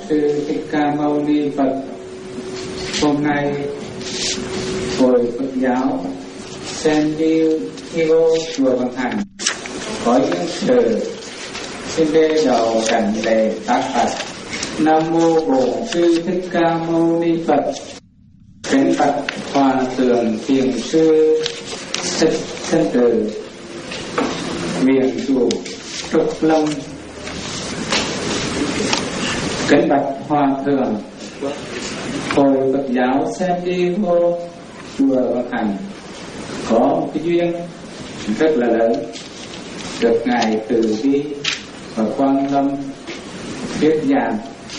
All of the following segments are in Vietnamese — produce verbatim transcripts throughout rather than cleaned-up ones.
Sư Thích Ca Mâu Ni Phật. Hôm nay Hội Phật giáo San Diego chùa Bằng Hành có những sự xin đê đầu cảnh lễ tác Phật. Nam mô Bổn Sư Thích Ca Mâu Ni Phật. Kính bạch Hòa Thượng Thiền Sư Thích Thân Từ, miền chủ Trúc Lâm. Kính bạch Hòa Thượng, Hội Phật giáo San Diego chùa Bằng Hành có một cái duyên rất là lớn, được ngài Từ Bi và Quan Lâm thuyết giảng.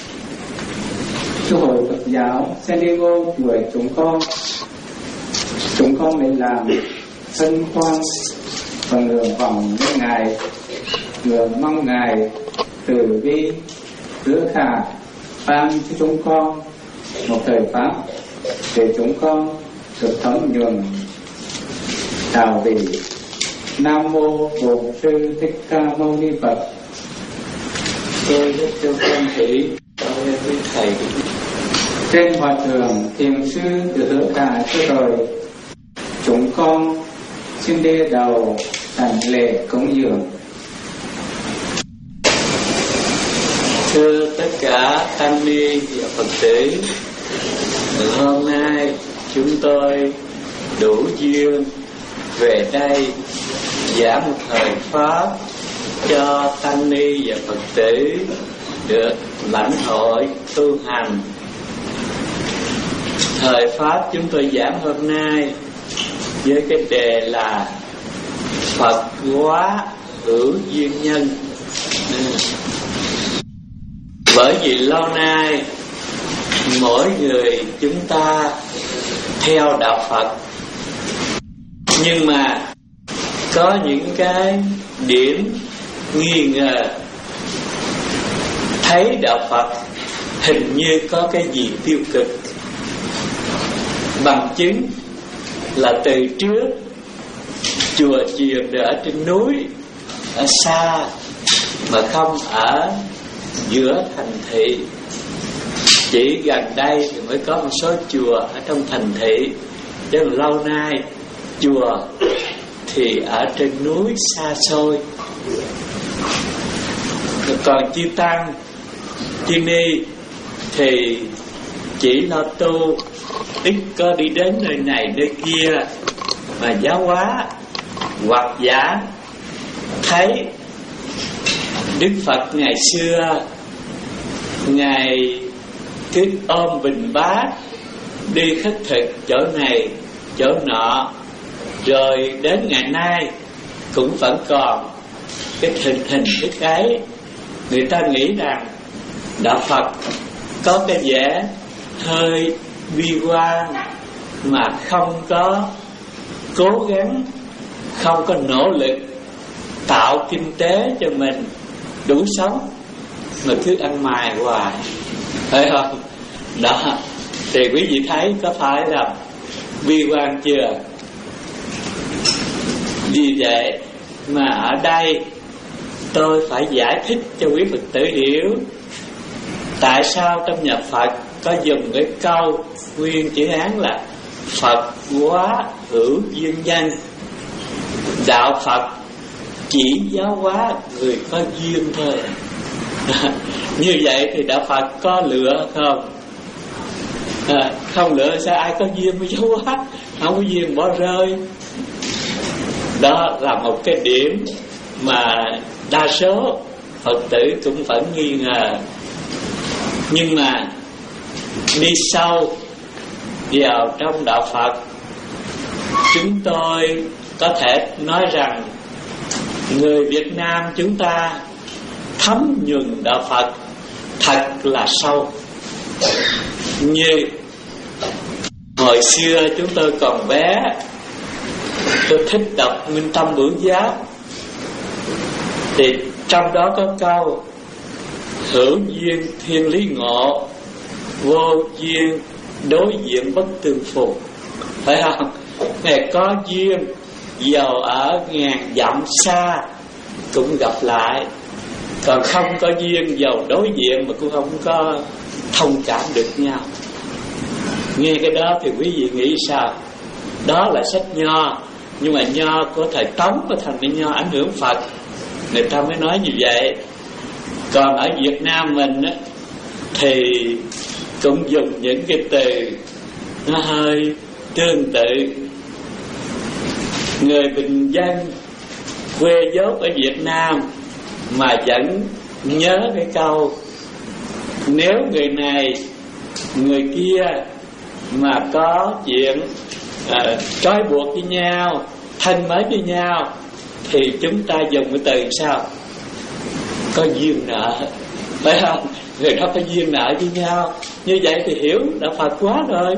Cái Hội Phật giáo San Diego chùa chúng con chúng con để làm thân khoan và ngưỡng vọng với ngài, ngưỡng mong ngài Từ Bi hứa khả ban cho chúng con một thời pháp để chúng con được thấm nhuần đạo vị. Nam mô Bổn Sư Thích Ca Mâu Ni Phật. Tôi rất cho con thủy với thầy trên Hòa Thượng Thiền Sư được hứa khả cho rồi, chúng con xin đê đầu thành lễ cúng dường. Thưa tất cả tăng ni và Phật tử, hôm nay chúng tôi đủ duyên về đây giảng một thời pháp cho tăng ni và Phật tử được lãnh hội tu hành. Thời pháp chúng tôi giảng hôm nay với cái đề là Phật hóa hữu duyên nhân. Bởi vì lâu nay mỗi người chúng ta theo đạo Phật, nhưng mà có những cái điểm nghi ngờ, thấy đạo Phật hình như có cái gì tiêu cực. Bằng chứng là từ trước chùa chiền đều ở trên núi, ở xa mà không ở giữa thành thị. Chỉ gần đây thì mới có một số chùa ở trong thành thị, chứ lâu nay chùa thì ở trên núi xa xôi. Còn chư tăng, chư ni thì chỉ lo tu, ít có đi đến nơi này nơi kia mà giáo hóa hoặc giả. Thấy Đức Phật ngày xưa ngài cứ ôm bình bát đi khất thực chỗ này chỗ nọ, rồi đến ngày nay cũng vẫn còn cái hình hình thức ấy. Người ta nghĩ rằng đạo Phật có cái vẻ hơi bi quan mà không có cố gắng, không có nỗ lực tạo kinh tế cho mình đủ sống, mà cứ ăn mài hoài, phải không? Đó, thì quý vị thấy có phải là bi quan chưa? Vì vậy mà ở đây tôi phải giải thích cho quý Phật tử hiểu tại sao trong nhà Phật có dùng cái câu nguyên chữ Hán là Phật hóa hữu duyên nhân. Đạo Phật chỉ giáo hóa người có duyên thôi. Như vậy thì đạo Phật có lựa không? À, không lựa sao ai có duyên mới giáo hóa, không có duyên bỏ rơi. Đó là một cái điểm mà đa số Phật tử cũng vẫn nghi ngờ. Nhưng mà đi sâu vào trong đạo Phật, chúng tôi có thể nói rằng người Việt Nam chúng ta thấm nhuần đạo Phật thật là sâu. Như hồi xưa chúng tôi còn bé, tôi thích đọc Minh Tâm Bửu Giáo, thì trong đó có câu hữu duyên thiên lý ngộ, vô duyên đối diện bất tương phù, phải không? Ngày có duyên giàu ở ngàn dặm xa cũng gặp lại, còn không có duyên giàu đối diện mà cũng không có thông cảm được nhau. Nghe cái đó thì quý vị nghĩ sao? Đó là sách Nho, nhưng mà Nho của thời Tống có thành cái Nho ảnh hưởng Phật, người ta mới nói như vậy. Còn ở Việt Nam mình á, thì cũng dùng những cái từ nó hơi tương tự. Người bình dân quê dốt ở Việt Nam mà vẫn nhớ cái câu: nếu người này người kia mà có chuyện à, trói buộc với nhau, thân mới với nhau, thì chúng ta dùng cái từ sao? Có duyên nợ, phải không? Người đó có duyên nợ với nhau. Như vậy thì hiểu đã Phật quá rồi.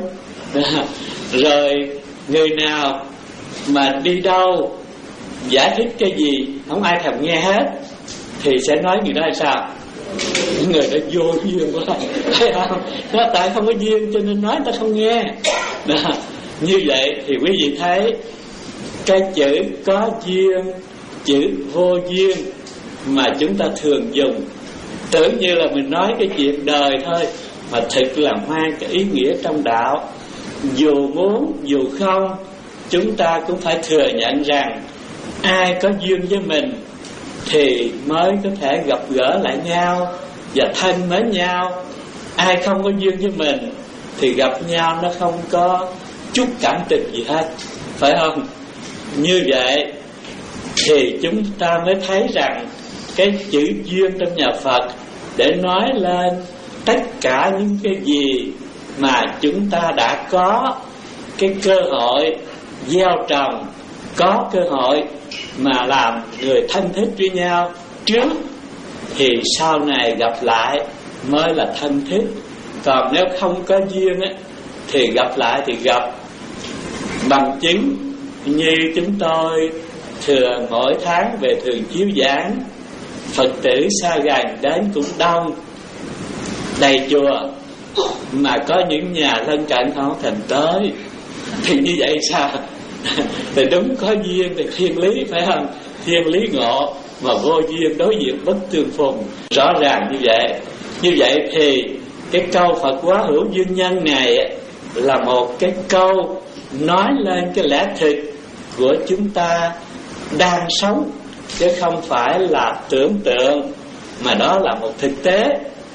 Rồi người nào mà đi đâu giải thích cái gì không ai thèm nghe hết, thì sẽ nói người đó là sao? Người đó vô duyên quá, thấy không? Nó tại không có duyên cho nên nói ta không nghe. Đó. Như vậy thì quý vị thấy cái chữ có duyên, chữ vô duyên mà chúng ta thường dùng, tưởng như là mình nói cái chuyện đời thôi, mà thực là mang cái ý nghĩa trong đạo. Dù muốn dù không, chúng ta cũng phải thừa nhận rằng ai có duyên với mình thì mới có thể gặp gỡ lại nhau và thân mến nhau. Ai không có duyên với mình thì gặp nhau nó không có chút cảm tình gì hết, phải không? Như vậy thì chúng ta mới thấy rằng cái chữ duyên trong nhà Phật để nói lên tất cả những cái gì mà chúng ta đã có cái cơ hội gieo trồng, có cơ hội mà làm người thân thiết với nhau trước, thì sau này gặp lại mới là thân thiết. Còn nếu không có duyên á, thì gặp lại thì gặp bằng chứng. Như chúng tôi thường mỗi tháng về thường chiếu giảng, Phật tử xa gần đến cũng đông, đầy chùa, mà có những nhà lân cận không thành tới. Thì như vậy sao? Thì đúng có duyên thì thiên lý, phải không? Thiên lý ngộ, mà vô duyên đối diện bất tương phùng. Rõ ràng như vậy. Như vậy thì cái câu Phật quá hữu duyên nhân này là một cái câu nói lên cái lẽ thực của chúng ta đang sống, chứ không phải là tưởng tượng, mà đó là một thực tế.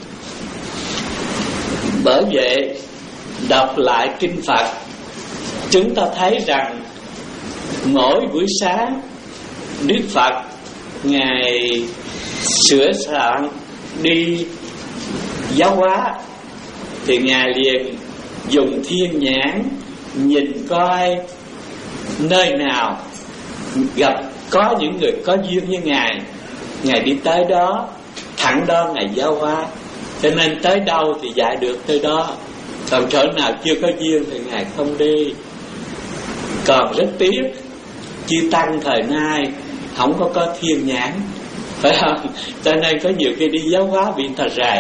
Bởi vậy đọc lại kinh Phật, chúng ta thấy rằng mỗi buổi sáng Đức Phật Ngài sửa soạn đi giáo hóa, thì Ngài liền dùng thiên nhãn nhìn coi nơi nào gặp có những người có duyên với Ngài, Ngài đi tới đó, thẳng đó Ngài giáo hóa. Cho nên tới đâu thì dạy được tới đó, còn chỗ nào chưa có duyên thì Ngài không đi. Còn rất tiếc, chư tăng thời nay không có có thiên nhãn, phải không? Cho nên có nhiều khi đi giáo hóa bị người ta rầy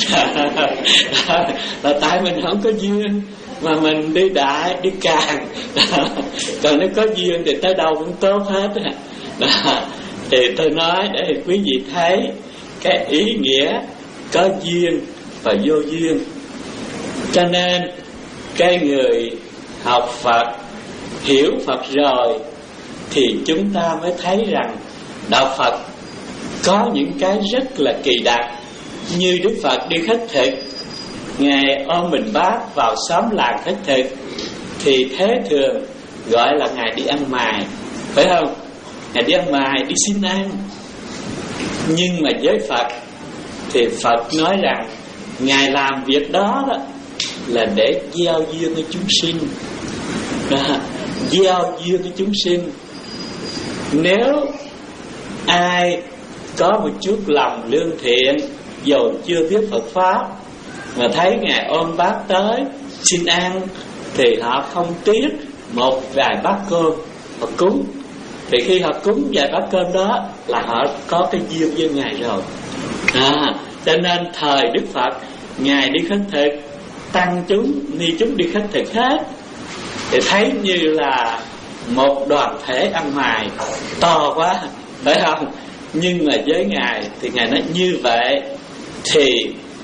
là tại mình không có duyên mà mình đi đại, đi càng. Còn nếu có duyên thì tới đâu cũng tốt hết. Đó. Thì tôi nói để quý vị thấy cái ý nghĩa có duyên và vô duyên. Cho nên cái người học Phật, hiểu Phật rồi, thì chúng ta mới thấy rằng đạo Phật có những cái rất là kỳ đặc. Như Đức Phật đi khất thực, Ngài ôm bình bát vào xóm làng khất thực, thì thế thường gọi là Ngài đi ăn mài, phải không? Ngài đi ăn mài, đi xin ăn. Nhưng mà với Phật thì Phật nói rằng Ngài làm việc đó, đó là để gieo duyên với chúng sinh. Đó, gieo duyên với chúng sinh. Nếu ai có một chút lòng lương thiện, dù chưa biết Phật Pháp, mà thấy Ngài ôm bát tới xin ăn, thì họ không tiếc một vài bát cơm họ cúng. Thì khi họ cúng vài bát cơm đó là họ có cái duyên với Ngài rồi. À, cho nên thời Đức Phật, Ngài đi khất thực, tăng chúng, ni chúng đi khất thực hết, thì thấy như là một đoàn thể ăn mài to quá, phải không? Nhưng mà với Ngài thì Ngài nói như vậy thì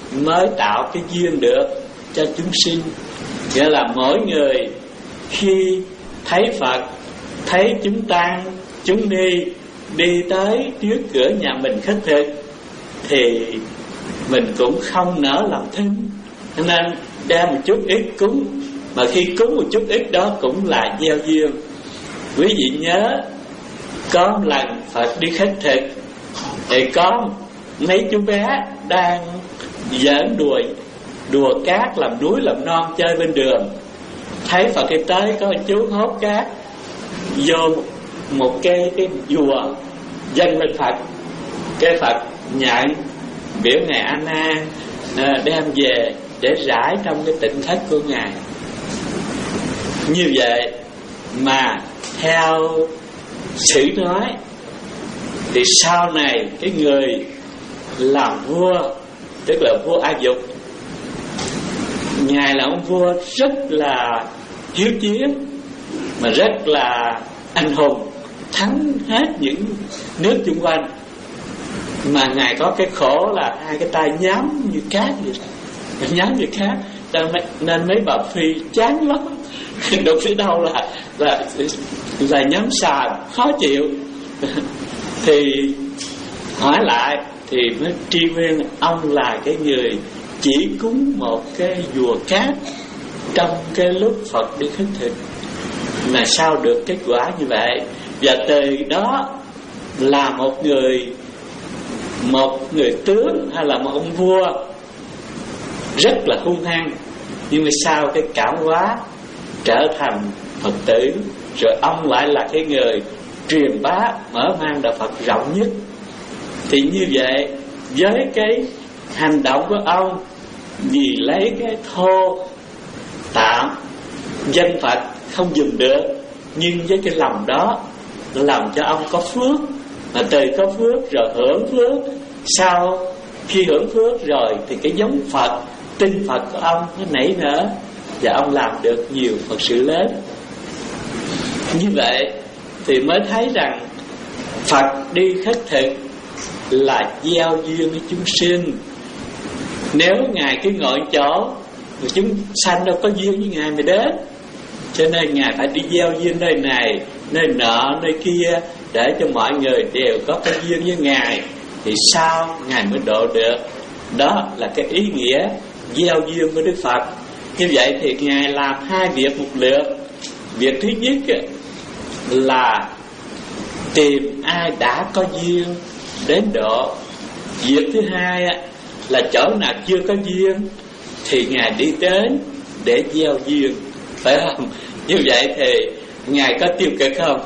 mới tạo cái duyên được cho chúng sinh. Nghĩa là mỗi người khi thấy Phật, thấy chúng tăng chúng đi đi tới trước cửa nhà mình khất thực, thì mình cũng không nỡ lòng thinh, nên đem một chút ít cúng. Mà khi cúng một chút ít đó cũng là gieo duyên. Quý vị nhớ, có một lần Phật đi khất thực, thì có mấy chú bé đang giỡn đùa đùa cát, làm núi làm non chơi bên đường. Thấy Phật đi tới, có một chú hốt cát vô một cái cái dùa dâng lên Phật. Cái Phật nhận, biểu ngài A Nan đem về để rải trong cái tịnh thất của ngài. Như vậy mà theo sử nói thì sau này cái người làm vua, tức là vua A Dục, ngài là ông vua rất là hiếu chiến, mà rất là anh hùng, thắng hết những nước xung quanh. Mà ngài có cái khổ là hai cái tay nhám như cát vậy, nhám như cát, nên mấy bà phi chán lắm. Đụng tới đâu là là là nhám sàm, khó chịu. Thì hỏi lại thì mới tri nguyên ông là cái người chỉ cúng một cái vùa cát trong cái lúc Phật đi khất thực, mà sao được kết quả như vậy. Và từ đó là một người một người tướng hay là một ông vua rất là hung hăng, nhưng mà sau cái cảm hóa trở thành Phật tử, rồi ông lại là cái người truyền bá mở mang đạo Phật rộng nhất. Thì như vậy, với cái hành động của ông, vì lấy cái thô tạm danh Phật không dùng được, nhưng với cái lòng đó làm cho ông có phước, mà từ có phước rồi hưởng phước. Sau khi hưởng phước rồi thì cái giống Phật, tinh Phật của ông nó nảy nở, và ông làm được nhiều Phật sự lớn. Như vậy thì mới thấy rằng Phật đi khất thực là gieo duyên với chúng sinh. Nếu ngài cứ ngồi chỗ mà chúng sanh đâu có duyên với ngài mới đến, cho nên ngài phải đi gieo duyên nơi này, nơi nọ, nơi kia, để cho mọi người đều có cái duyên với ngài, thì sao ngài mới độ được. Đó là cái ý nghĩa gieo duyên với Đức Phật. Như vậy thì ngài làm hai việc một lượt. Việc thứ nhất là tìm ai đã có duyên đến độ. Việc thứ hai là chỗ nào chưa có duyên thì ngài đi đến để gieo duyên, phải không? Như vậy thì ngài có tiêu cực không?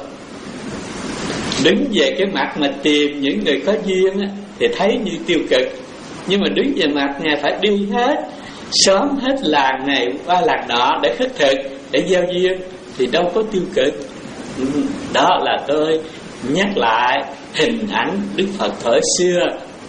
Đứng về cái mặt mà tìm những người có duyên thì thấy như tiêu cực, nhưng mà đứng về mặt ngài phải đi hết sớm hết làng này qua làng nọ để khất thực, để gieo duyên, thì đâu có tiêu cực. Đó là tôi nhắc lại hình ảnh Đức Phật thời xưa.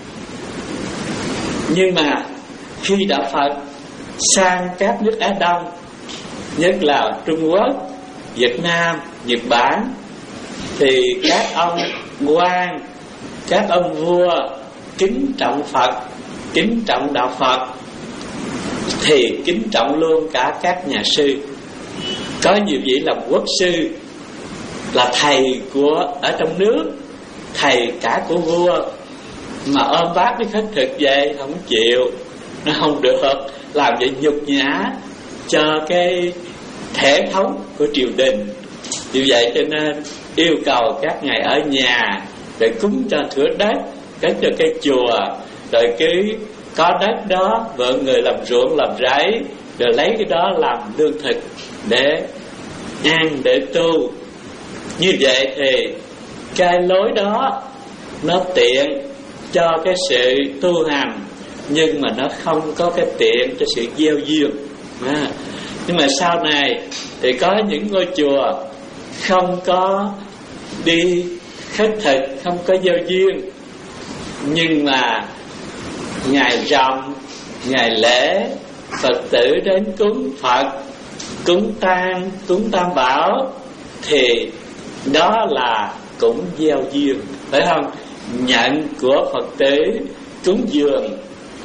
Nhưng mà khi đạo Phật sang các nước Á Đông, nhất là Trung Quốc, Việt Nam, Nhật Bản, thì các ông quan, các ông vua kính trọng Phật, kính trọng đạo Phật, thì kính trọng luôn cả các nhà sư. Có nhiều vị làm quốc sư, là thầy của ở trong nước, thầy cả của vua, mà ôm bác đi khất thực về không chịu, nó không được, làm vậy nhục nhã cho cái thể thống của triều đình. Vì vậy cho nên yêu cầu các ngài ở nhà để cúng cho thửa đất, cất cho cái chùa, rồi cứ có đất đó vợ người làm ruộng làm rẫy, rồi lấy cái đó làm lương thực để ăn để tu. Như vậy thì cái lối đó nó tiện cho cái sự tu hành, nhưng mà nó không có cái tiện cho sự gieo duyên. À, nhưng mà sau này thì có những ngôi chùa không có đi khất thực, không có gieo duyên, nhưng mà ngày rằm, ngày lễ, Phật tử đến cúng Phật, cúng tang, cúng Tam Bảo, thì đó là cũng gieo duyên, phải không? Nhận của Phật tử cúng dường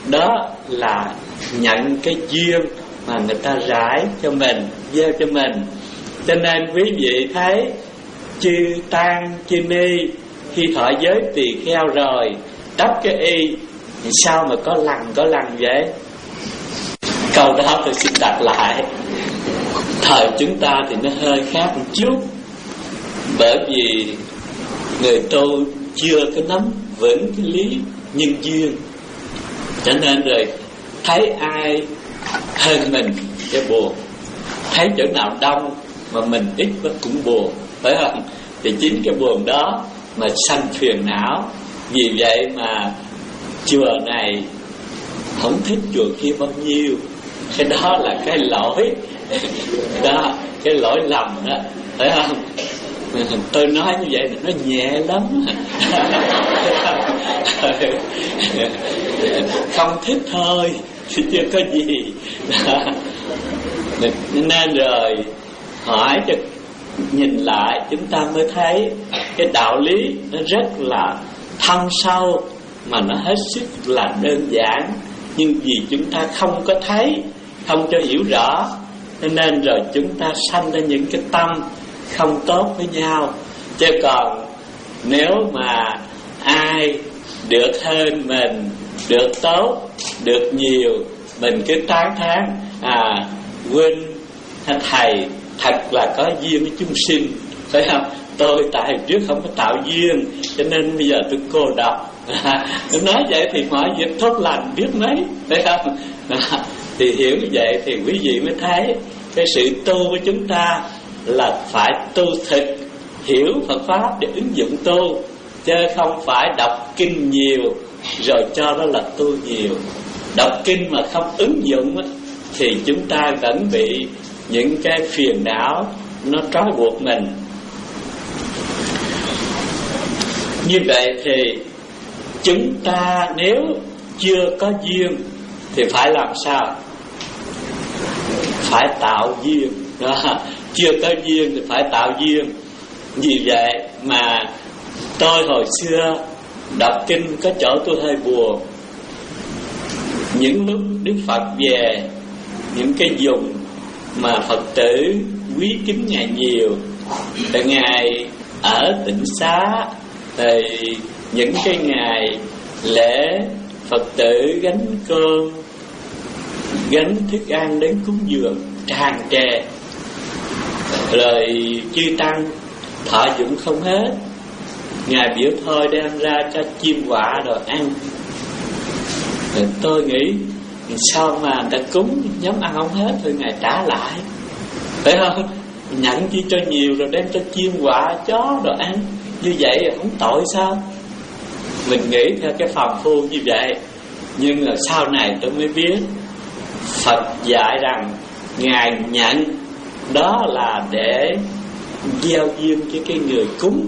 đó là nhận cái duyên mà người ta rải cho mình, gieo cho mình. Cho nên quý vị thấy chư tăng chư ni khi thọ giới tỳ kheo rồi đắp cái y, sao mà có lần có lần vậy? Câu đó tôi xin đặt lại. Thời chúng ta thì nó hơi khác một chút, bởi vì người tu chưa có nắm vững cái lý nhân duyên, cho nên rồi thấy ai hơn mình cái buồn, thấy chỗ nào đông mà mình ít nó cũng buồn, phải không? Thì chính cái buồn đó mà sanh phiền não. Vì vậy mà chùa này không thích chùa kia bao nhiêu. Cái đó là cái lỗi đó, cái lỗi lầm đó, phải không? Tôi nói như vậy thì nó nhẹ lắm. Không thích thôi chứ chưa có gì. Nên rồi hỏi cho nhìn lại chúng ta mới thấy cái đạo lý nó rất là thâm sâu, mà nó hết sức là đơn giản. Nhưng vì chúng ta không có thấy, không cho hiểu rõ, nên rồi chúng ta sanh ra những cái tâm không tốt với nhau. Chứ còn nếu mà ai được hơn mình, được tốt, được nhiều, mình cứ tán thán à huynh hay thầy thật là có duyên với chúng sinh, phải không? Tôi tại trước không có tạo duyên, cho nên bây giờ tôi cô độc. Tôi nói vậy thì mọi việc tốt lành biết mấy, phải không? Thì hiểu như vậy thì quý vị mới thấy cái sự tu của chúng ta là phải tu thực, hiểu Phật Pháp để ứng dụng tu, chứ không phải đọc kinh nhiều rồi cho đó là tu nhiều. Đọc kinh mà không ứng dụng thì chúng ta vẫn bị những cái phiền não nó trói buộc mình. Như vậy thì chúng ta nếu chưa có duyên thì phải làm sao? Phải tạo duyên đó. Chưa có duyên thì phải tạo duyên. Vì vậy mà tôi hồi xưa đọc kinh có chỗ tôi hơi buồn. Những lúc Đức Phật về những cái vùng mà Phật tử quý kính Ngài nhiều, thì Ngài ở Tịnh Xá, thì những cái ngày lễ Phật tử gánh cơm, gánh thức ăn đến cúng dường tràn trề, rồi chư tăng thọ dụng không hết. Ngài biểu thôi đem ra cho chim quạ rồi ăn. Rồi tôi nghĩ sao mà người ta cúng nhóm ăn không hết, rồi Ngài trả lại, phải không? Nhận chi cho nhiều rồi đem cho chim quạ chó rồi ăn, như vậy không tội sao? Mình nghĩ theo cái phàm phu như vậy. Nhưng mà sau này tôi mới biết Phật dạy rằng Ngài nhận đó là để gieo duyên cho cái người cúng.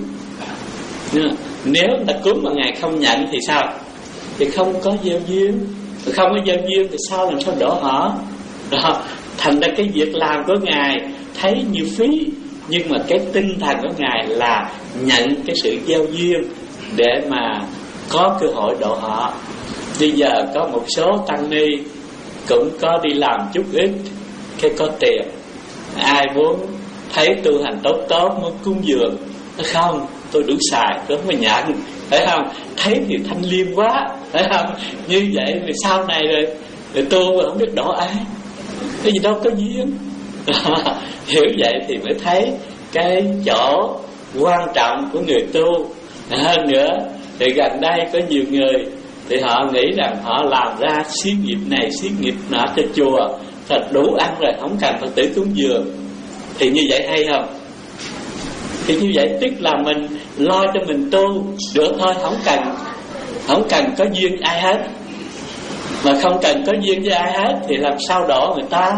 Nếu người ta cúng mà Ngài không nhận thì sao? Thì không có gieo duyên. Không có gieo duyên thì sao làm sao đổ họ đó. Thành ra cái việc làm của Ngài thấy như phí, nhưng mà cái tinh thần của Ngài là nhận cái sự gieo duyên để mà có cơ hội độ họ. Bây giờ có một số tăng ni cũng có đi làm chút ít, cái có tiền, ai muốn thấy tu hành tốt tốt muốn cúng dường, nó không, tôi đủ xài, tôi không có nhận, phải không? Thấy thì thanh liêm quá, phải không? Như vậy thì sau này rồi, rồi tu không biết độ ai, cái gì đâu có duyên. Hiểu vậy thì mới thấy cái chỗ quan trọng của người tu. Hơn nữa thì gần đây có nhiều người thì họ nghĩ rằng họ làm ra xí nghiệp này xí nghiệp nọ cho chùa, thật đủ ăn rồi, không cần Phật tử cúng dường. Thì như vậy hay không? Thì như vậy tức là mình lo cho mình tu được thôi, không cần không cần có duyên ai hết. Mà không cần có duyên với ai hết thì làm sao độ người ta?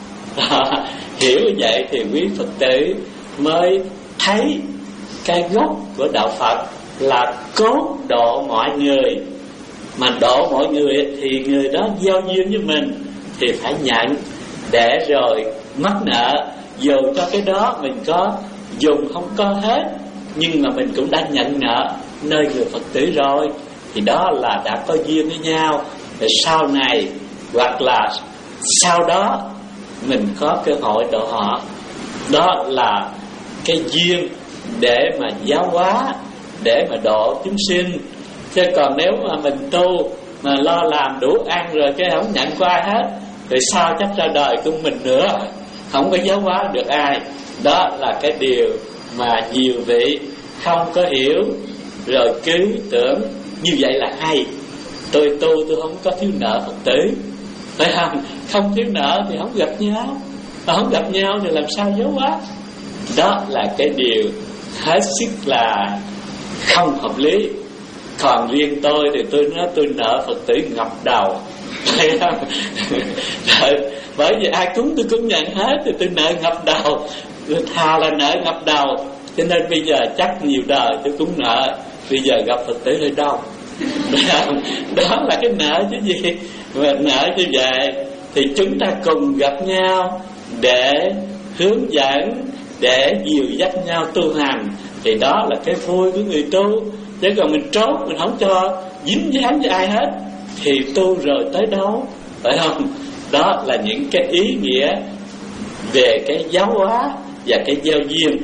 Hiểu như vậy thì quý Phật tử mới thấy cái gốc của đạo Phật là cốt độ mọi người. Mà độ mọi người thì người đó gieo duyên với mình thì phải nhận, để rồi mắc nợ. Dù cho cái đó mình có dùng không có hết, nhưng mà mình cũng đã nhận nợ nơi người Phật tử rồi, thì đó là đã có duyên với nhau. thì sau này hoặc là sau đó mình có cơ hội độ họ. Đó là cái duyên để mà giáo hóa, để mà độ chúng sinh. Chứ còn nếu mà mình tu mà lo làm đủ ăn rồi cái không nhận qua ai hết, thì sao chắc ra đời của mình nữa, không có giáo hóa được ai. Đó là cái điều mà nhiều vị không có hiểu, rồi cứ tưởng như vậy là hay. Tôi tu tôi không có thiếu nợ Phật tử, phải không? Không thiếu nợ thì không gặp nhau, mà không gặp nhau thì làm sao giáo hóa. Đó là cái điều hết sức là không hợp lý. Còn riêng tôi thì tôi nói tôi nợ Phật tử ngập đầu, phải không? Bởi vì ai cúng tôi cũng nhận hết, thì tôi nợ ngập đầu. Tôi thà là nợ ngập đầu. Cho nên bây giờ chắc nhiều đời tôi cũng nợ. Bây giờ gặp Phật tử hơi đông. Đó là cái nợ chứ gì. Mà nợ như vậy thì chúng ta cùng gặp nhau để hướng dẫn, để dìu dắt nhau tu hành. Thì đó là cái vui của người tu. Chứ còn mình trốn, mình không cho dính dáng với ai hết, thì tu rồi tới đâu, phải không? Đó là những cái ý nghĩa về cái giáo hóa và cái giao duyên.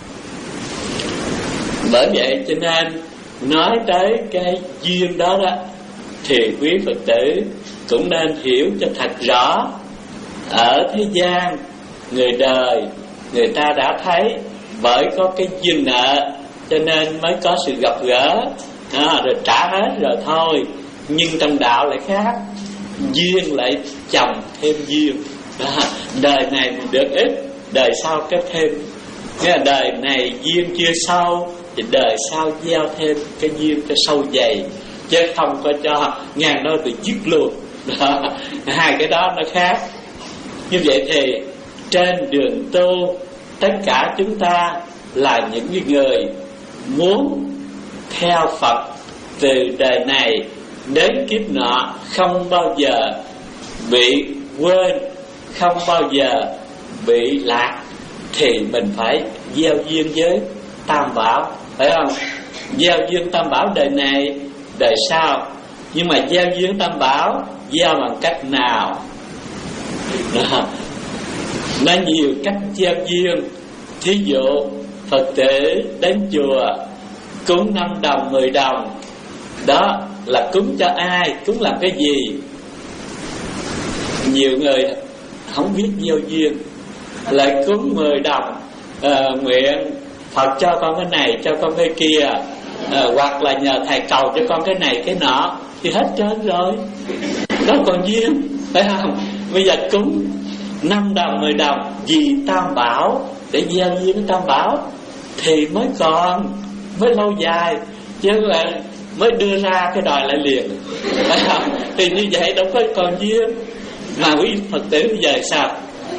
Bởi vậy cho nên nói tới cái duyên đó đó, thì quý Phật tử cũng nên hiểu cho thật rõ. Ở thế gian, người đời người ta đã thấy bởi có cái duyên nợ cho nên mới có sự gặp gỡ, à, rồi trả hết rồi thôi. Nhưng trong đạo lại khác, duyên lại chồng thêm duyên. Đó, đời này mình được ít, đời sau có thêm. Nghĩa là đời này duyên chưa sâu thì đời sau gieo thêm cái duyên cho sâu dày, chứ không có cho ngàn đôi từ dứt luôn. Đó, hai cái đó nó khác. Như vậy thì trên đường tu, tất cả chúng ta là những người muốn theo Phật từ đời này đến kiếp nọ, không bao giờ bị quên, không bao giờ bị lạc, thì mình phải gieo duyên với Tam Bảo, phải không? Gieo duyên Tam Bảo đời này, đời sau. Nhưng mà gieo duyên Tam Bảo gieo bằng cách nào? Đó, nó nhiều cách gieo duyên. Thí dụ Phật tử đến chùa cúng năm đồng, mười đồng, đó là cúng cho ai, cúng làm cái gì? Nhiều người không biết gieo duyên, lại cúng mười đồng, à, nguyện Phật cho con cái này, cho con cái kia, à, hoặc là nhờ thầy cầu cho con cái này cái nọ, thì hết trơn rồi. Đó còn duyên, phải không? Bây giờ cúng năm đồng, mười đồng vì Tam Bảo, để gieo duyên Tam Bảo thì mới còn, mới lâu dài. Chứ là mới đưa ra cái đòi lại liền, phải không? Thì như vậy đâu có còn duyên. Mà quý Phật tử bây giờ sao?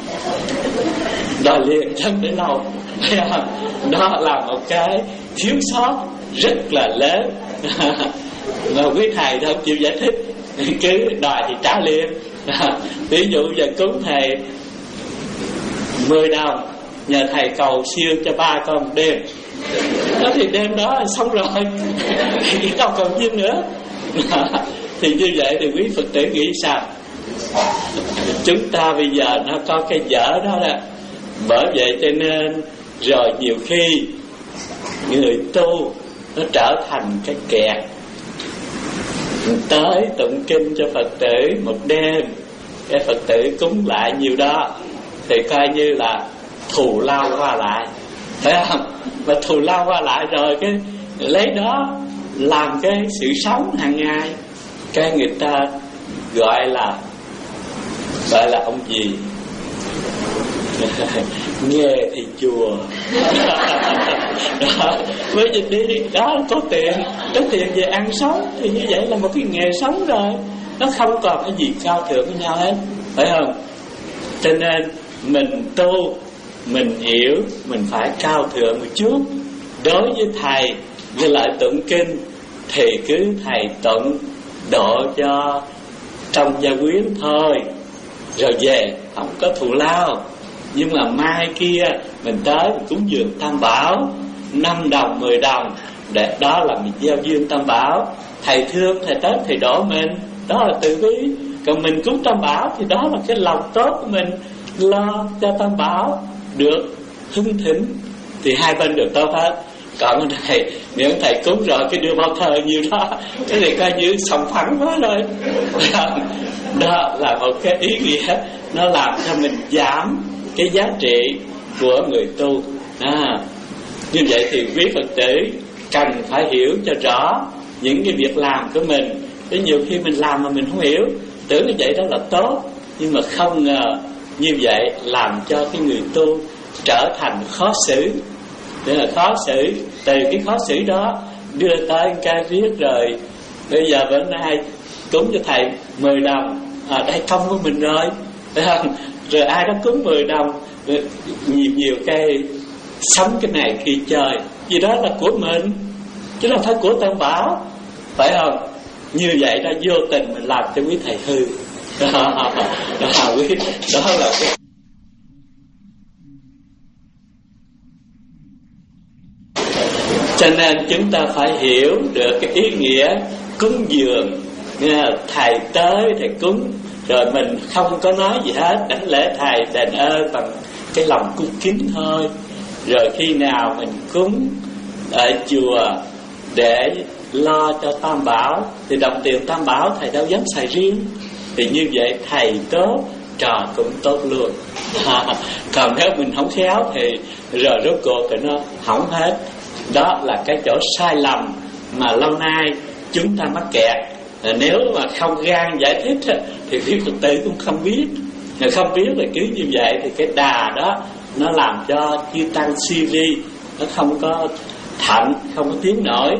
Đòi liền chân để lâu, phải không? Đó là một cái thiếu sót rất là lớn. Mà quý thầy không chịu giải thích, cứ đòi thì trả liền. Ví dụ giờ cúng thầy mười đồng, nhờ thầy cầu siêu cho ba con đêm, đó thì đêm đó là xong rồi, thì đâu còn duyên nữa. Thì như vậy thì quý Phật tử nghĩ sao? Chúng ta bây giờ nó có cái dở đó đó. Bởi vậy cho nên rồi nhiều khi người tu nó trở thành cái kẹt. Tới tụng kinh cho Phật tử một đêm, cái Phật tử cúng lại nhiều đó, thì coi như là thù lao qua lại, phải không? Và thù lao qua lại rồi cái lấy đó làm cái sự sống hàng ngày. Cái người ta gọi là gọi là ông gì nghề thì chùa. Đó, với đi đó có tiền, có tiền về ăn sống, thì như vậy là một cái nghề sống rồi, nó không còn cái gì cao thượng với nhau hết, phải không? Cho nên mình tu, mình hiểu, mình phải cao thượng một chút. Đối với thầy, như lại tụng kinh, thì cứ thầy tụng độ cho trong gia quyến thôi, rồi về không có thù lao. Nhưng mà mai kia mình tới mình cúng dường Tam Bảo, năm đồng, mười đồng, để đó là mình gieo duyên Tam Bảo. Thầy thương, thầy tới thầy đổ mình, đó là từ bi. Còn mình cúng Tam Bảo thì đó là cái lòng tốt của mình, lo cho Tam Bảo được hưng thịnh, thì hai bên đều tốt hết. Còn thầy, nếu thầy cúng rồi cái đưa bao thờ nhiều đó, cái này coi như sòng phẳng quá rồi. Đó là một cái ý nghĩa, nó làm cho mình giảm cái giá trị của người tu. À, như vậy thì quý Phật tử cần phải hiểu cho rõ những cái việc làm của mình. Thế nhiều khi mình làm mà mình không hiểu, tưởng như vậy đó là tốt, nhưng mà không ngờ như vậy làm cho cái người tu trở thành khó xử. Để là khó xử, từ cái khó xử đó đưa tới cái viết rồi. Bây giờ bữa nay cúng cho thầy mười đồng, à, đây công của mình rồi, phải không? Rồi ai đó cúng mười đồng, nhiều nhiều cái sống cái này khi chơi, vì đó là của mình, chứ không phải của Tam Bảo, phải không? Như vậy đó vô tình mình làm cho quý thầy hư. Đó, đó, đó, quý, đó là cái cho nên chúng ta phải hiểu được cái ý nghĩa cúng dường. Thầy tới thầy cúng, rồi mình không có nói gì hết, đảnh lễ thầy đền ơn bằng cái lòng cung kính thôi. Rồi khi nào mình cúng ở chùa để lo cho Tam Bảo, thì đồng tiền Tam Bảo thầy đâu dám xài riêng, thì như vậy thầy tốt, trò cũng tốt luôn. Còn nếu mình không khéo thì rồi rốt cuộc thì nó hỏng hết. Đó là cái chỗ sai lầm mà lâu nay chúng ta mắc kẹt. Nếu mà không gan giải thích thì quý Phật tử cũng không biết. Nếu không biết là cứ như vậy thì cái đà đó nó làm cho chư tăng suy vi, nó không có thạnh, không có tiến nổi.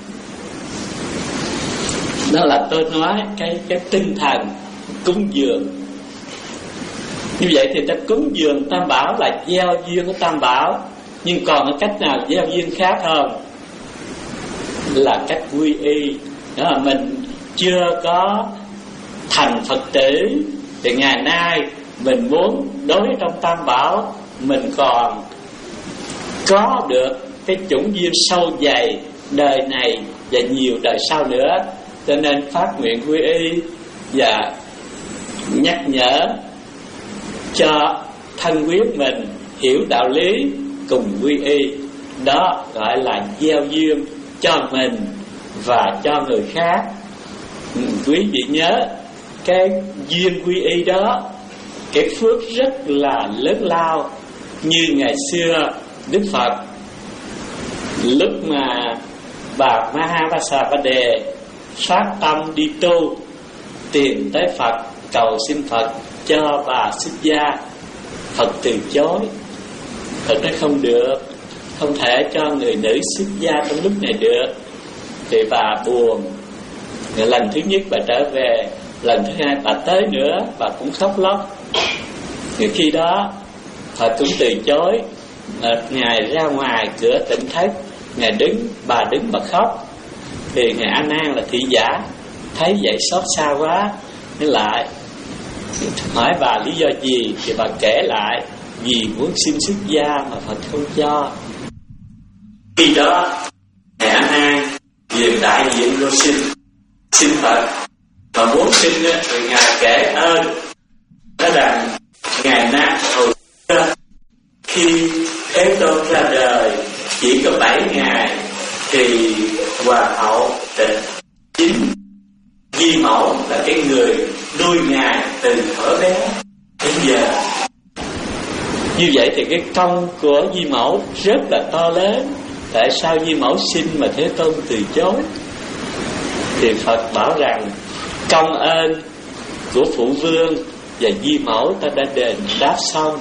Đó là tôi nói cái cái tinh thần cúng dường. Như vậy thì ta cúng dường Tam Bảo là gieo duyên của Tam Bảo. Nhưng còn cái cách nào gieo duyên khác không? Là cách quy y. Đó là mình chưa có thành Phật tử, thì ngày nay mình muốn đối trong Tam Bảo mình còn có được cái chủng duyên sâu dày đời này và nhiều đời sau nữa. Cho nên phát nguyện quy y và nhắc nhở cho thân quyến mình hiểu đạo lý cùng quy y. Đó gọi là gieo duyên cho mình và cho người khác. Quý vị nhớ cái duyên quy y đó, cái phước rất là lớn lao. Như ngày xưa Đức Phật lúc mà bà Mahavajradđề phát tâm đi tu, tìm tới Phật cầu xin Phật cho bà xuất gia, Phật từ chối. Phật nói không được, không thể cho người nữ xuất gia trong lúc này được. Thì bà buồn. Rồi lần thứ nhất bà trở về, lần thứ hai bà tới nữa, bà cũng khóc lóc. Thì khi đó Phật cũng từ chối. Ngài ra ngoài cửa Tịnh Thất, Ngài đứng, bà đứng bà khóc. Thì Ngài A Nan là thị giả thấy vậy xót xa quá, nên lại hỏi bà lý do gì. Thì bà kể lại vì muốn xin xuất gia mà Phật không cho. Khi đó Ngài A Nan liền đại diện vô xin xin Phật, mà muốn xin thì Ngài kể ơn nói rằng Ngài Na hồi khi Thế Tôn ra đời chỉ có bảy ngày thì Hoàng hậu Tịnh Chính Di Mẫu là cái người nuôi Ngài từ thuở bé đến giờ. Như vậy thì cái công của Di Mẫu rất là to lớn. Tại sao Di Mẫu xin mà Thế Tôn từ chối? Thì Phật bảo rằng công ơn của Phụ Vương và Di Mẫu ta đã đền đáp xong.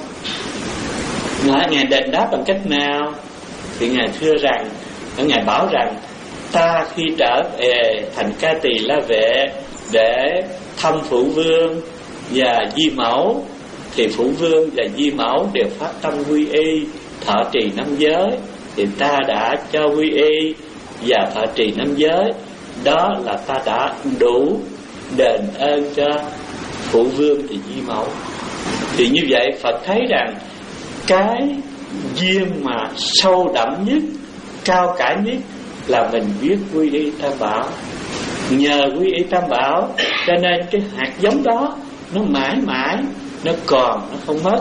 Nói Ngài đền đáp bằng cách nào? Thì Ngài thưa rằng, Ngài bảo rằng ta khi trở về thành Ca Tỳ La Vệ để thăm Phụ Vương và Di Mẫu, thì Phụ Vương và Di Mẫu đều phát tâm quy y, thọ trì năm giới. Thì ta đã cho quy y và thọ trì năm giới. Đó là ta đã đủ đền ơn cho Phụ Vương và Di Mẫu. Thì như vậy Phật thấy rằng cái duyên mà sâu đậm nhất, cao cả nhất là mình biết quy y Tam Bảo. Nhờ quy y Tam Bảo Cho nên cái hạt giống đó nó mãi mãi nó còn, nó không mất.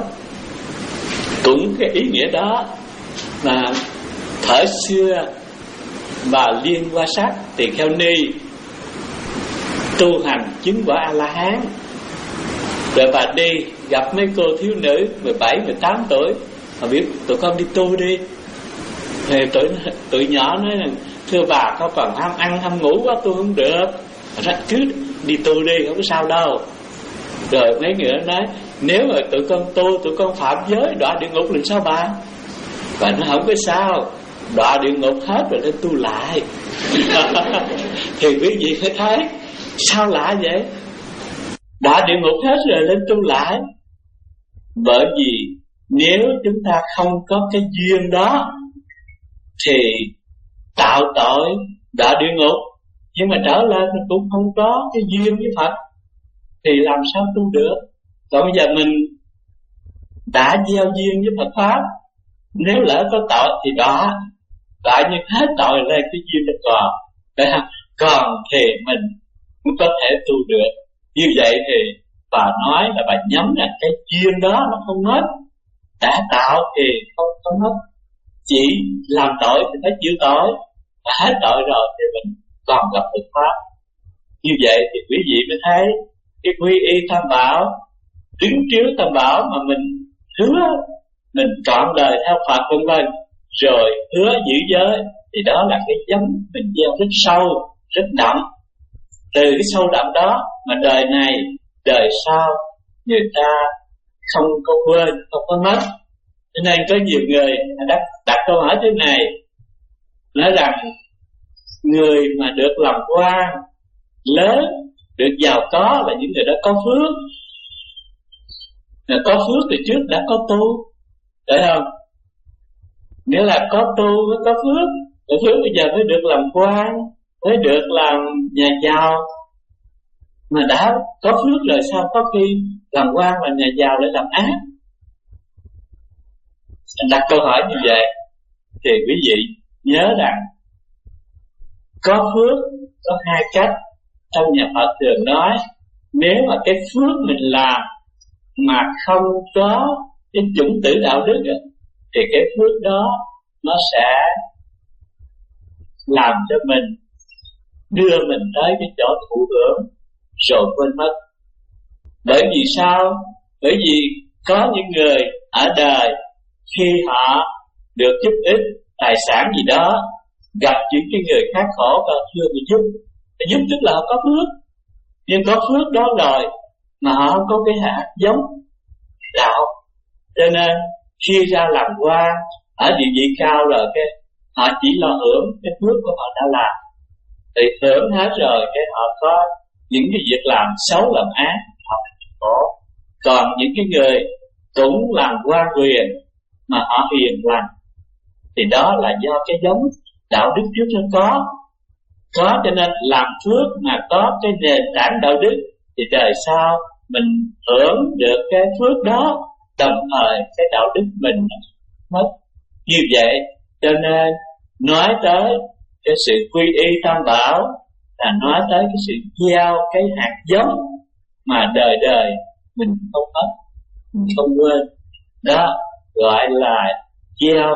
Cũng cái ý nghĩa đó mà thời xưa bà Liên Hoa Sát Tỳ Kheo Ni tu hành chứng quả A La Hán, rồi bà đi gặp mấy cô thiếu nữ mười bảy, mười tám tuổi, bà biết tụi con đi tu đi. Thì tụi, tụi nhỏ nói rằng thưa bà, con còn ham ăn ham ngủ quá tu không được. Bà cứ đi tu đi, không có sao đâu. Rồi mấy người nói nếu mà tụi con tu, tụi con phạm giới đọa địa ngục làm sao bà? Bà nói không có sao, đọa địa ngục hết rồi lên tu lại. Thì quý vị phải thấy sao lạ vậy? Đọa địa ngục hết rồi lên tu lại. Bởi vì nếu chúng ta không có cái duyên đó thì tạo tội đọa địa ngục, nhưng mà trở lên mình cũng không có cái duyên với Phật thì làm sao tu được. Còn bây giờ mình đã gieo duyên với Phật Pháp, nếu lỡ có tội thì đọa, đọa nhưng hết tội lên cái duyên nó còn, còn thì mình cũng có thể tu được. Như vậy thì bà nói là bà nhắm là cái duyên đó nó không mất, đã tạo thì không có mất, chỉ làm tội thì phải chịu tội, và hết tội rồi thì mình còn gặp Phật Pháp. Như vậy thì quý vị mới thấy cái quy y Tam Bảo, đứng trước Tam Bảo mà mình hứa mình trọn đời theo Phật vân vân, rồi hứa giữ giới, thì đó là cái giống mình gieo rất sâu, rất đậm. Từ cái sâu đậm đó mà đời này đời sau người ta không có quên, không có mất. Cho nên có nhiều người đặt, đặt câu hỏi thế này, nói rằng người mà được làm quan lớn, được giàu có là những người đã có phước. Rồi có phước thì trước đã có tu, phải không? Nghĩa là có tu mới có phước, có phước bây giờ mới được làm quan, mới được làm nhà giàu. Mà đã có phước rồi sao có khi làm quan và nhà giàu để làm ác? Đặt câu hỏi như vậy thì quý vị nhớ rằng có phước có hai cách. Trong nhà Phật thường nói, nếu mà cái phước mình làm mà không có cái chủng tử đạo đức thì cái phước đó nó sẽ làm cho mình, đưa mình tới cái chỗ thụ hưởng rồi quên mất. Bởi vì sao? Bởi vì có những người ở đời khi họ được giúp ích tài sản gì đó, gặp những cái người khác khổ và chưa bị giúp, thì giúp tức là họ có phước. Nhưng có phước đó rồi mà họ không có cái hạt giống đạo, cho nên khi ra làm quan ở địa vị cao rồi cái họ chỉ lo hưởng cái phước của họ đã làm, thì hưởng hết rồi cái họ có những cái việc làm xấu làm ác họ khổ. Còn những cái người cũng làm quan quyền mà họ hiền lành thì đó là do cái giống đạo đức trước nó có có cho nên làm phước mà có cái nền tảng đạo đức thì đời sau mình hưởng được cái phước đó, đồng thời cái đạo đức mình mất. Như vậy cho nên nói tới cái sự quy y Tam Bảo là nói tới cái sự gieo cái hạt giống mà đời đời mình không mất, mình không quên. Đó gọi là gieo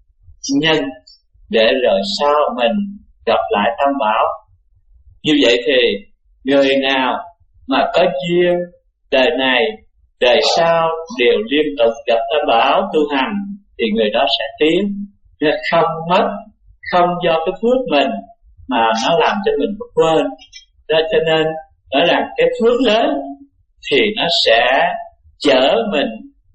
nhân để rồi sau mình gặp lại Tam Bảo. Như vậy thì người nào mà có duyên đời này đời sau đều liên tục gặp Tam Bảo tu hành thì người đó sẽ tiến, không mất, không do cái phước mình mà nó làm cho mình quên. Đó cho nên nói rằng cái phước lớn thì nó sẽ chở mình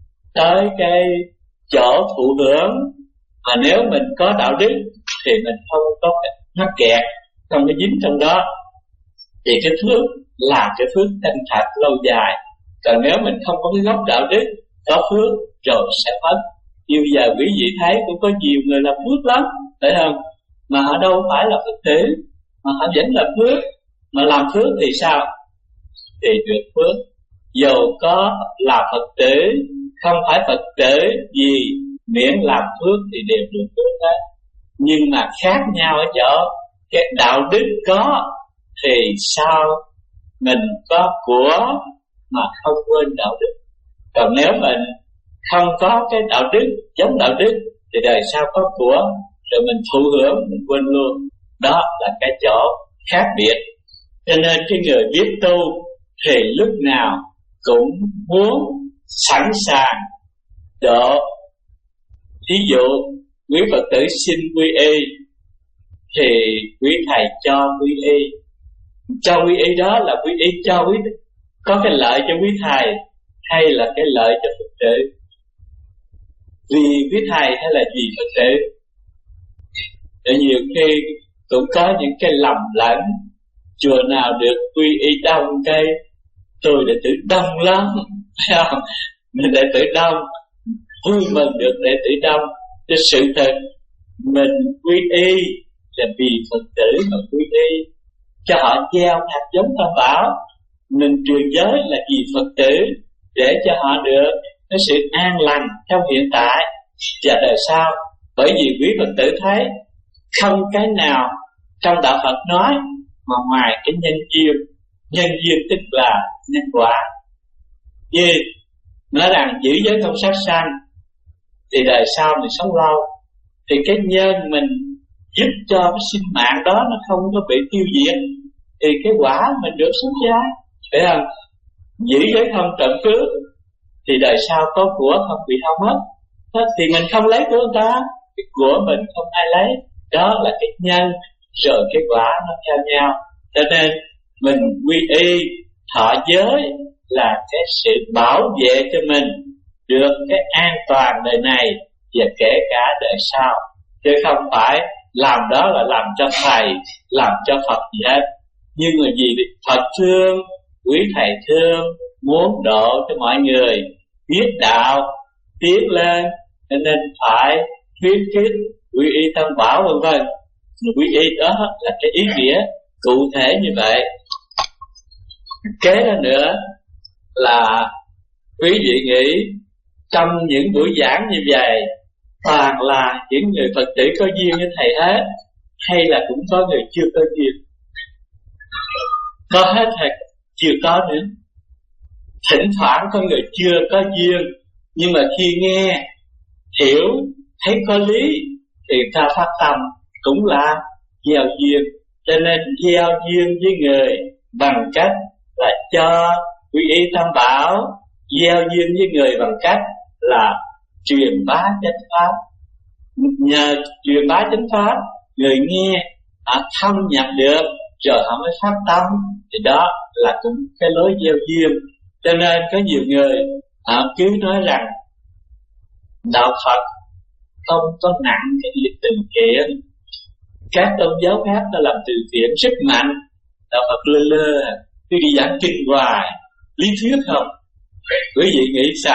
tới cái chỗ thụ hưởng, mà nếu mình có đạo đức thì mình không có mắc kẹt, không có dính trong đó, thì cái phước là cái phước thanh thật lâu dài. Còn nếu mình không có cái gốc đạo đức, có phước rồi sẽ mất. Như bây giờ quý vị thấy cũng có nhiều người làm phước lắm, phải không? Mà họ đâu phải là Phật tử, mà họ vẫn là phước. Mà làm phước thì sao? Thì được phước. Dù có là Phật tử, không phải Phật tử gì, miễn làm phước thì đều được phước hết. Nhưng mà khác nhau ở chỗ cái đạo đức có thì sao mình có của mà không quên đạo đức. Còn nếu mình không có cái đạo đức giống đạo đức thì đời sau có của rồi mình thụ hưởng mình quên luôn. Đó là cái chỗ khác biệt. Cho nên cái người biết tu thì lúc nào cũng muốn sẵn sàng độ. Thí dụ quý Phật tử xin quy y thì quý thầy cho quy y. Cho quy y đó là quy y cho quý có cái lợi cho quý thầy hay là cái lợi cho Phật tử? Vì quý thầy hay là vì Phật tử? Để nhiều khi cũng có những cái lầm lẫn. Chùa nào được quy y đông cây, tôi đệ tử đông lắm, phải không? Nên đệ tử đông vui mừng được đệ tử đông. Cho sự thật mình quy y là vì Phật tử mà quy y, cho họ gieo hạt giống tam bảo. Mình truyền giới là vì Phật tử, để cho họ được cái sự an lành trong hiện tại và đời sau. Bởi vì quý Phật tử thấy không cái nào trong đạo Phật nói mà ngoài cái nhân duyên. Nhân duyên tức là nhân quả. Như nói rằng giữ giới không sát sanh thì đời sau mình sống lâu, thì cái nhân mình giúp cho cái sinh mạng đó nó không có bị tiêu diệt, thì cái quả mình được sống dài, phải không? Giữ giới không trộm cướp thì đời sau có của không bị hao mất. Thì mình không lấy của người ta, cái của mình không ai lấy. Đó là cái nhân, rồi cái quả nó theo nhau. Cho nên mình quy y thọ giới là cái sự bảo vệ cho mình được cái an toàn đời này và kể cả đời sau, chứ không phải làm đó là làm cho thầy, làm cho Phật gì hết. Nhưng mà vì Phật thương, quý thầy thương, muốn độ cho mọi người biết đạo, tiến lên, nên phải khuyến khích quy y tam bảo vân vân. Quy y đó là cái ý nghĩa cụ thể như vậy. Kế đó nữa là quý vị nghĩ trong những buổi giảng như vậy toàn là những người Phật tử có duyên với thầy hết, hay là cũng có người chưa có duyên? Có hết hay chưa có nữa? Thỉnh thoảng có người chưa có duyên, nhưng mà khi nghe hiểu thấy có lý thì ta phát tâm cũng là gieo duyên. Cho nên gieo duyên với người bằng cách là cho quy y tam bảo, gieo duyên với người bằng cách là truyền bá chánh pháp. Nhờ truyền bá chánh pháp, người nghe họ thâm nhập được rồi họ mới phát tâm, thì đó là cũng cái lối gieo duyên. Cho nên có nhiều người họ cứ nói rằng đạo Phật không có nặng cái việc từ thiện. Các tôn giáo khác ta làm từ thiện rất mạnh, đạo Phật lơ lơ, cứ đi giảng kinh hoài, lý thuyết không. Quý vị nghĩ sao?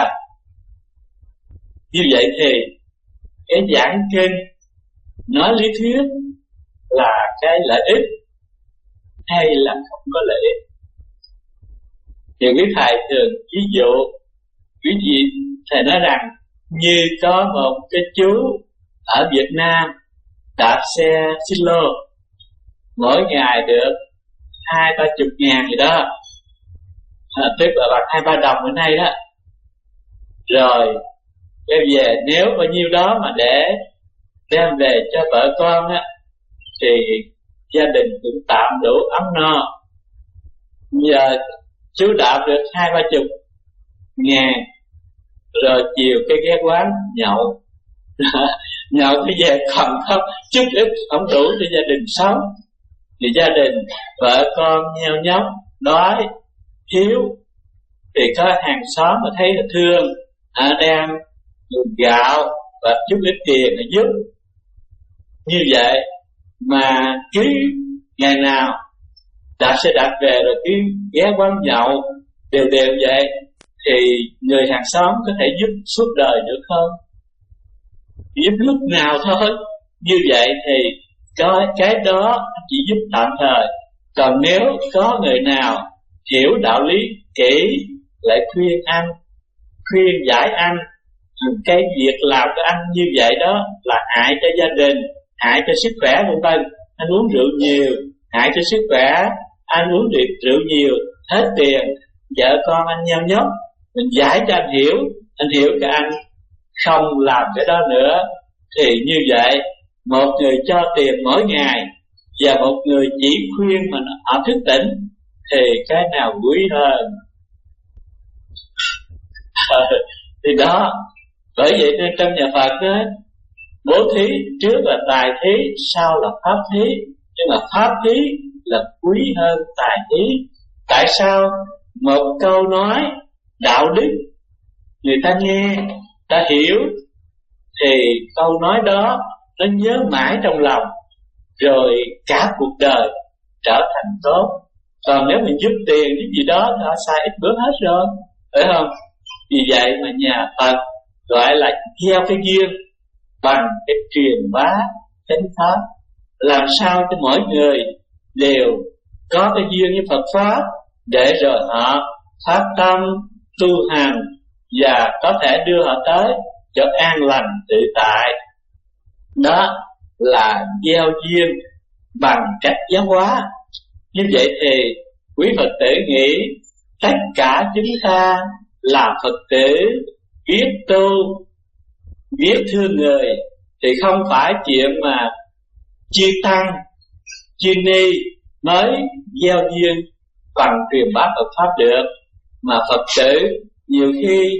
Như vậy thì cái giảng kinh nói lý thuyết là cái lợi ích hay là không có lợi ích? Thì quý thầy thường ví dụ, quý vị thầy nói rằng như có một cái chú ở Việt Nam đạp xe xích lô, mỗi ngày được hai ba chục ngàn gì đó, à, tức là bằng hai ba đồng bữa nay đó. Rồi đem về, nếu bao nhiêu đó mà để đem về cho vợ con á, thì gia đình cũng tạm đủ ấm no. Giờ chú đạp được hai ba chục ngàn, rồi chiều cái ghé quán nhậu nhậu cái về còn không chút ít không đủ cho gia đình sống, thì gia đình vợ con nheo nhóc đói thiếu, thì có hàng xóm mà thấy là thương, à, đem gạo và chút ít tiền để giúp. Như vậy mà cứ ngày nào đạp xe đạp về rồi cứ ghé quán nhậu đều đều vậy, thì người hàng xóm có thể giúp suốt đời được không? Giúp lúc nào thôi. Như vậy thì có cái đó chỉ giúp tạm thời. Còn nếu có người nào hiểu đạo lý kỹ, lại khuyên anh, khuyên giải anh, cái việc làm của anh như vậy đó là hại cho gia đình, hại cho sức khỏe vân vân. Anh uống rượu nhiều hại cho sức khỏe, anh uống rượu nhiều hết tiền, vợ con anh nheo nhóc, mình giải cho anh hiểu, anh hiểu cho anh không làm cái đó nữa. Thì như vậy, một người cho tiền mỗi ngày và một người chỉ khuyên mà họ thức tỉnh, thì cái nào quý hơn? Thì đó, bởi vậy nên trong nhà Phật đó, bố thí trước là tài thí, sau là pháp thí. Nhưng mà pháp thí là quý hơn tài thí. Tại sao? Một câu nói đạo đức người ta nghe, ta hiểu, thì câu nói đó nó nhớ mãi trong lòng, rồi cả cuộc đời trở thành tốt. Còn nếu mình giúp tiền giúp gì đó thì họ xài ít bữa hết rồi, phải không? Vì vậy mà nhà Phật gọi là gieo cái duyên bằng cái truyền bá chánh pháp, làm sao cho mỗi người đều có cái duyên với Phật pháp, để rồi họ phát tâm tu hành và có thể đưa họ tới cho an lành tự tại. Đó là gieo duyên bằng cách giáo hóa. Như vậy thì quý Phật tử nghĩ tất cả chúng ta là Phật tử biết tu, biết thương người, thì không phải chuyện mà chư tăng, chư ni mới gieo duyên bằng truyền bá Phật pháp được. Mà Phật tử nhiều khi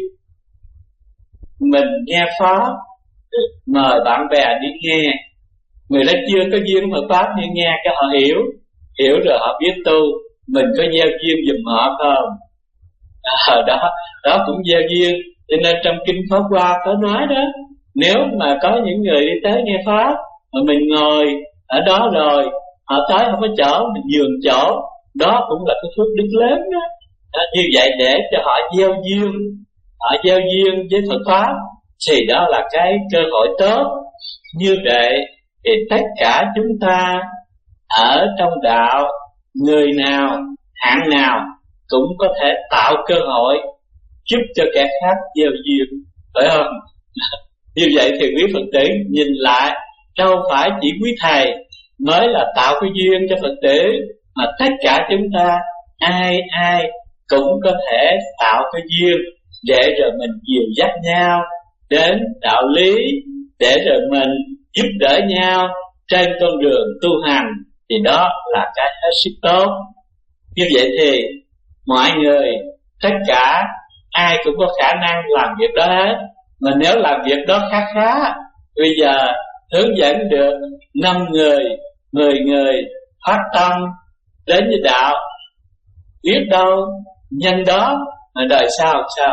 mình nghe pháp, mời bạn bè đi nghe, người đó chưa có duyên Phật pháp nhưng nghe cái họ hiểu, hiểu rồi họ biết tu, mình có gieo duyên giùm họ không? À, đó, đó cũng gieo duyên. Cho nên trong kinh Pháp Hoa có nói đó, nếu mà có những người đi tới nghe pháp mà mình ngồi ở đó rồi họ tới không có chỗ, mình nhường chỗ, đó cũng là cái phước đức lớn đó. Đó, như vậy để cho họ gieo duyên, họ gieo duyên với Phật pháp, thì đó là cái cơ hội tốt. Như vậy thì tất cả chúng ta ở trong đạo, người nào, hạng nào cũng có thể tạo cơ hội giúp cho kẻ khác gieo duyên, phải không? Như vậy thì quý Phật tử nhìn lại, đâu phải chỉ quý thầy mới là tạo cái duyên cho Phật tử, mà tất cả chúng ta ai ai cũng có thể tạo cái duyên, để rồi mình dìu dắt nhau đến đạo lý, để rồi mình giúp đỡ nhau trên con đường tu hành, thì đó là cái hết sức tốt. Như vậy thì mọi người, tất cả ai cũng có khả năng làm việc đó hết. Mà nếu làm việc đó khá khá, bây giờ hướng dẫn được năm người, mười người phát tâm đến với đạo, biết đâu nhân đó mà đời sau sao?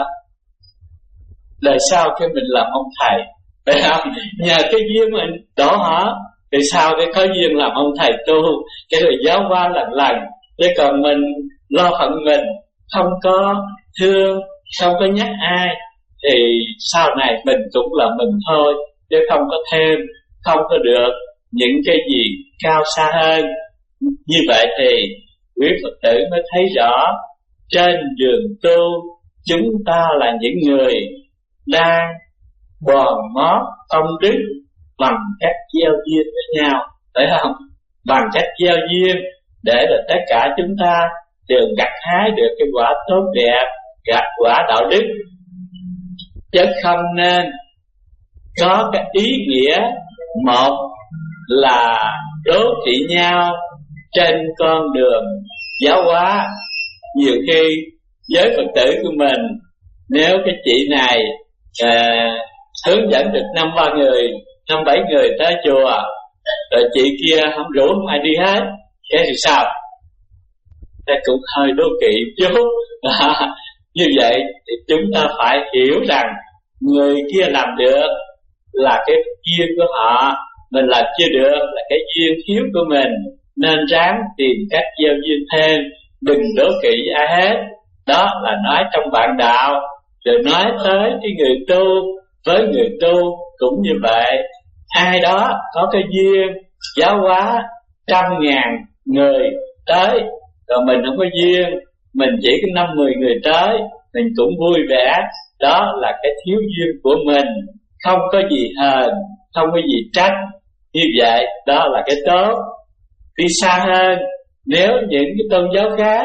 Đời sau khi mình làm ông thầy, phải không? Nhờ cái duyên mình đổ họ, thì sao cái có duyên làm ông thầy tu, cái rồi giáo hóa lần lần. Chứ còn mình lo phận mình, không có thương, không có nhắc ai, thì sau này mình cũng là mình thôi, chứ không có thêm, không có được những cái gì cao xa hơn. Như vậy thì quý Phật tử mới thấy rõ, trên đường tu chúng ta là những người đang bòn mót công đức bằng cách gieo duyên với nhau, phải không? Bằng cách gieo duyên để là tất cả chúng ta đều gặt hái được cái quả tốt đẹp, gặt quả đạo đức, chứ không nên có cái ý nghĩa một là đố kỵ nhau trên con đường giáo hóa. Nhiều khi với Phật tử của mình, nếu cái chị này à, hướng dẫn được năm ba người, năm bảy người tới chùa, rồi chị kia không rủ không ai đi hết, cái thì sao? Thế cũng hơi đố kỵ chút. Như vậy thì chúng ta phải hiểu rằng người kia làm được là cái duyên của họ, mình làm chưa được là cái duyên thiếu của mình, nên ráng tìm cách gieo duyên thêm, đừng đố kỵ ai hết. Đó là nói trong bạn đạo. Rồi nói tới cái người tu, với người tu cũng như vậy. Ai đó có cái duyên giáo hóa trăm ngàn người tới, còn mình không có duyên, mình chỉ có năm mười người tới, mình cũng vui vẻ. Đó là cái thiếu duyên của mình, không có gì hờn, không có gì trách. Như vậy đó là cái tốt. Đi xa hơn, nếu những cái tôn giáo khác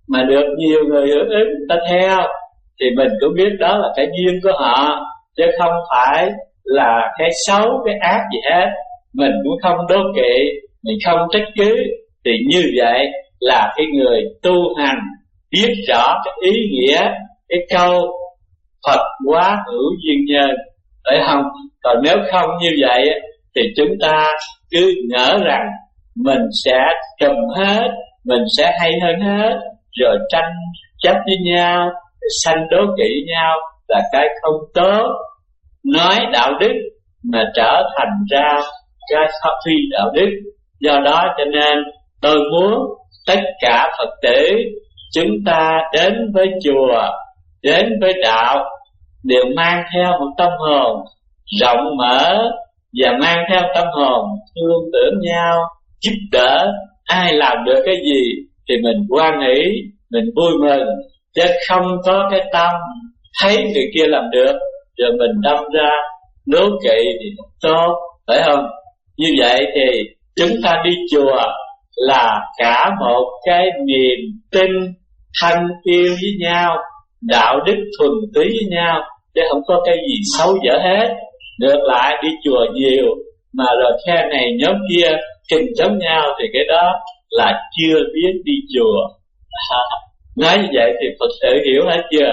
mà được nhiều người hưởng ứng ta theo, thì mình cũng biết đó là cái duyên của họ, chứ không phải là cái xấu, cái ác gì hết. Mình cũng không đố kỵ, mình không trách cứ. Thì như vậy là cái người tu hành biết rõ cái ý nghĩa cái câu Phật quá hữu duyên nhân, phải không? Còn nếu không như vậy thì chúng ta cứ ngỡ rằng mình sẽ trùm hết, mình sẽ hay hơn hết, rồi tranh chấp với nhau, sanh đố kỵ nhau là cái không tốt. Nói đạo đức mà trở thành ra cái phi đạo đức. Do đó cho nên tôi muốn tất cả Phật tử chúng ta đến với chùa, đến với đạo đều mang theo một tâm hồn rộng mở, và mang theo tâm hồn thương tưởng nhau, giúp đỡ. Ai làm được cái gì thì mình hoan hỷ, mình vui mừng, chứ không có cái tâm thấy người kia làm được rồi mình đâm ra đố kỵ thì không tốt, phải không? Như vậy thì chúng ta đi chùa là cả một cái niềm tin thanh yêu với nhau, đạo đức thuần túy với nhau, chứ không có cái gì xấu dở hết. Ngược lại đi chùa nhiều mà rồi phe này nhóm kia khinh chống nhau thì cái đó là chưa biết đi chùa. Nói như vậy thì Phật tử hiểu hết chưa?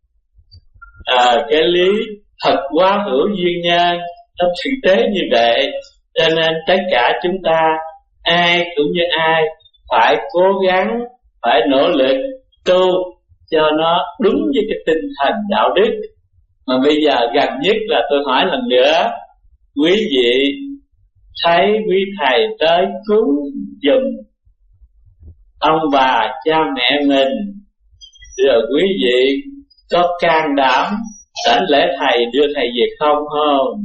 À, cái lý thật quá hữu duyên nhân trong thực tế như vậy, cho nên tất cả chúng ta ai cũng như ai phải cố gắng, phải nỗ lực tu cho nó đúng với cái tinh thần đạo đức. Mà bây giờ gần nhất là tôi hỏi lần nữa, quý vị thấy quý thầy tới cúng giùm ông bà cha mẹ mình, rồi quý vị có can đảm đảnh lễ thầy đưa thầy về không không?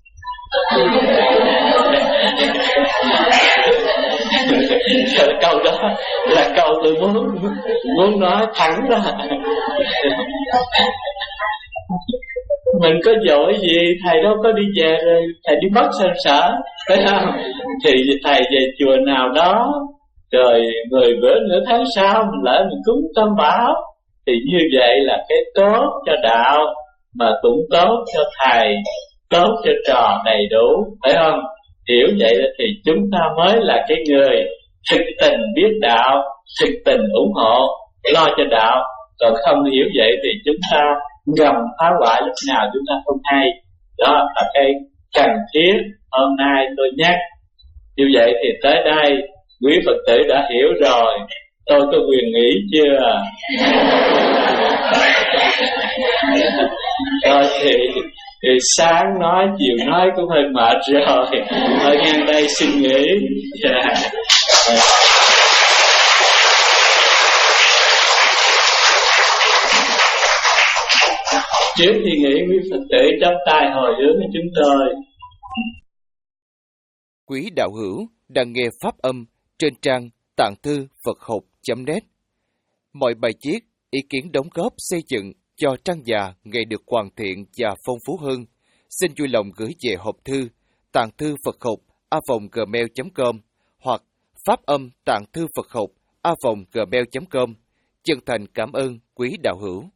Câu đó là câu tôi muốn muốn nói thẳng ra. Mình có giỏi gì thầy đâu có đi về rồi thầy đi mất sân sở, phải không? Thì thầy về chùa nào đó, rồi mười bữa nửa tháng sau mình lỡ mình cúng tam bảo, thì như vậy là cái tốt cho đạo, mà cũng tốt cho thầy, tốt cho trò đầy đủ, phải không? Hiểu vậy thì chúng ta mới là cái người thực tình biết đạo, thực tình ủng hộ, lo cho đạo. Còn không hiểu vậy thì chúng ta ngầm phá hoại lúc nào chúng ta không hay. Đó là cái cần thiết hôm nay tôi nhắc. Như vậy thì tới đây quý Phật tử đã hiểu rồi, tôi có quyền nghỉ chưa? Rồi thì, thì sáng nói chiều nói cũng hơi mệt rồi, thôi ngang đây xin nghỉ. Yeah. Trước khi nghỉ, quý Phật tử chắp tay hồi hướng với chúng tôi. Quý đạo hữu đang nghe pháp âm trên trang tạng thư Phật học chấm net. Mọi bài viết, ý kiến đóng góp xây dựng cho trang già ngày được hoàn thiện và phong phú hơn, xin vui lòng gửi về hộp thư tạng thư Phật học a vòng gmail chấm com hoặc pháp âm tạng thư Phật học a vòng gmail chấm com. Chân thành cảm ơn quý đạo hữu.